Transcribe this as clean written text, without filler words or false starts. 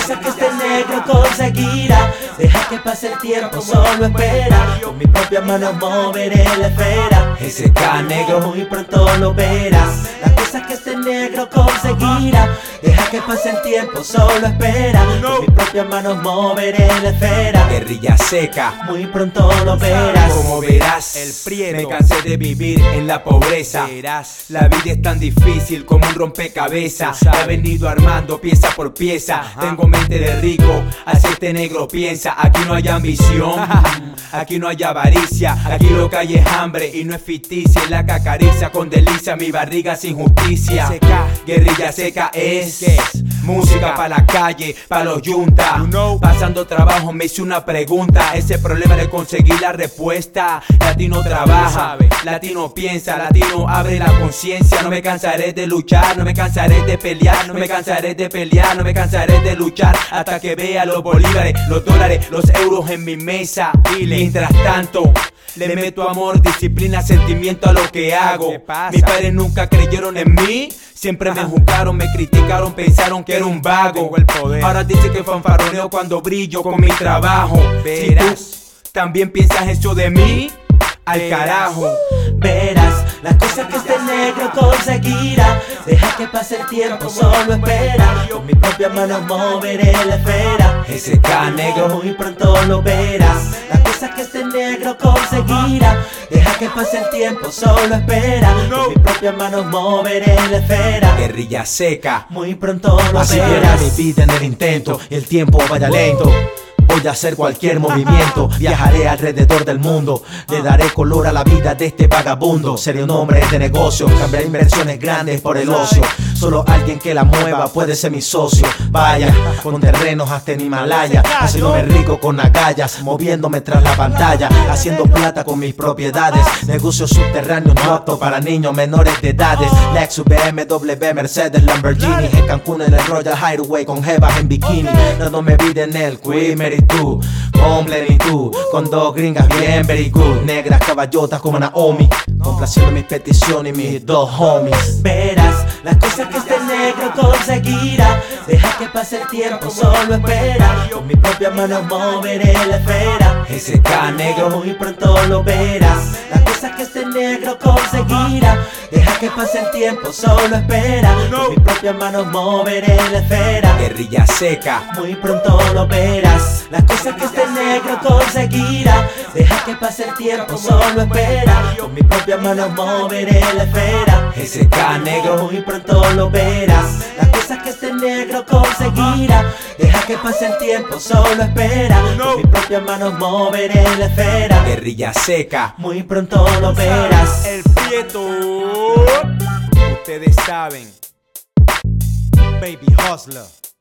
cosas que este negro conseguirá. Deja que pase el tiempo, solo espera. Con mis propias manos moveré la esfera. SK negro, muy pronto lo verás. Las cosas que este negro conseguirá. Deja que pase el tiempo, solo espera. Con mis propias manos moveré la esfera. Guerrilla seca, muy pronto lo verás. Como verás, el Prieto. me cansé de vivir en la pobreza. Verás. La vida es tan difícil como un rompecabezas. La he venido armando pieza por pieza. Tengo mente de rico, así este negro piensa. Aquí no hay ambición, aquí no hay avaricia. Aquí lo que hay es hambre y no es ficticia. Es la que acaricia con delicia mi barriga sin justicia. Guerrilla seca es música pa' la calle, pa' los yuntas. Pasando trabajo me hice una pregunta. Ese problema de conseguir la respuesta. Latino trabaja, latino piensa, latino abre la conciencia. No me cansaré de luchar, no me cansaré de pelear. No me cansaré de pelear, no me cansaré de luchar. Hasta que vea los bolívares, los dólares, los euros en mi mesa. Y mientras tanto le meto amor, disciplina, sentimiento a lo que hago. Mis padres nunca creyeron en mí. Siempre me juzgaron, me criticaron, pensaron que era un vago. Ahora dicen que fanfarroneo cuando brillo con mi trabajo. Si tú también piensas eso de mí, al carajo. Verás las cosas que este negro conseguirá. Deja que pase el tiempo, solo espera. Con mis propias manos moveré la esfera. SK negro, muy pronto lo verás. Las cosas que este negro conseguirá. Deja que pase el tiempo, solo espera. Con mis propias manos moveré la esfera. Guerrilla seca, muy pronto lo así verás. era mi vida en el intento y el tiempo vaya lento. Voy a hacer cualquier movimiento, viajaré alrededor del mundo. Le daré color a la vida de este vagabundo. Seré un hombre de negocio, cambiaré inversiones grandes por el ocio. Solo alguien que la mueva puede ser mi socio. Vaya, con terrenos hasta en Himalaya, haciéndome rico con agallas, moviéndome tras la pantalla, haciendo plata con mis propiedades. Negocios subterráneos no aptos para niños menores de edades. Lexus, BMW, Mercedes, Lamborghini. En Cancún en el Royal Highway con jevas en bikini, dándome vida en el Queen tú, con plenitud, con dos gringas bien very good, negras caballotas como Naomi, complaciendo mis peticiones y mis dos homies. Verás las cosas que este negro conseguirá. Deja que pase el tiempo, solo espera. Con mis propias manos moveré la esfera. SK negro, muy pronto lo verás. Las cosas que este negro conseguirá. Deja que pase el tiempo, solo espera. Con mis propias manos moveré la esfera. Guerrilla seca, muy pronto lo verás. Las cosas que este negro conseguirá. Deja que pase el tiempo, solo espera. Con mis propias manos moveré la esfera. SK negro, muy pronto lo verás. Las cosas que este negro conseguirá. Deja que pase el tiempo, solo espera. Con mis propias manos moveré la esfera. Guerrilla seca, muy pronto lo verás. El Prieto, ustedes saben, Baby Hustler.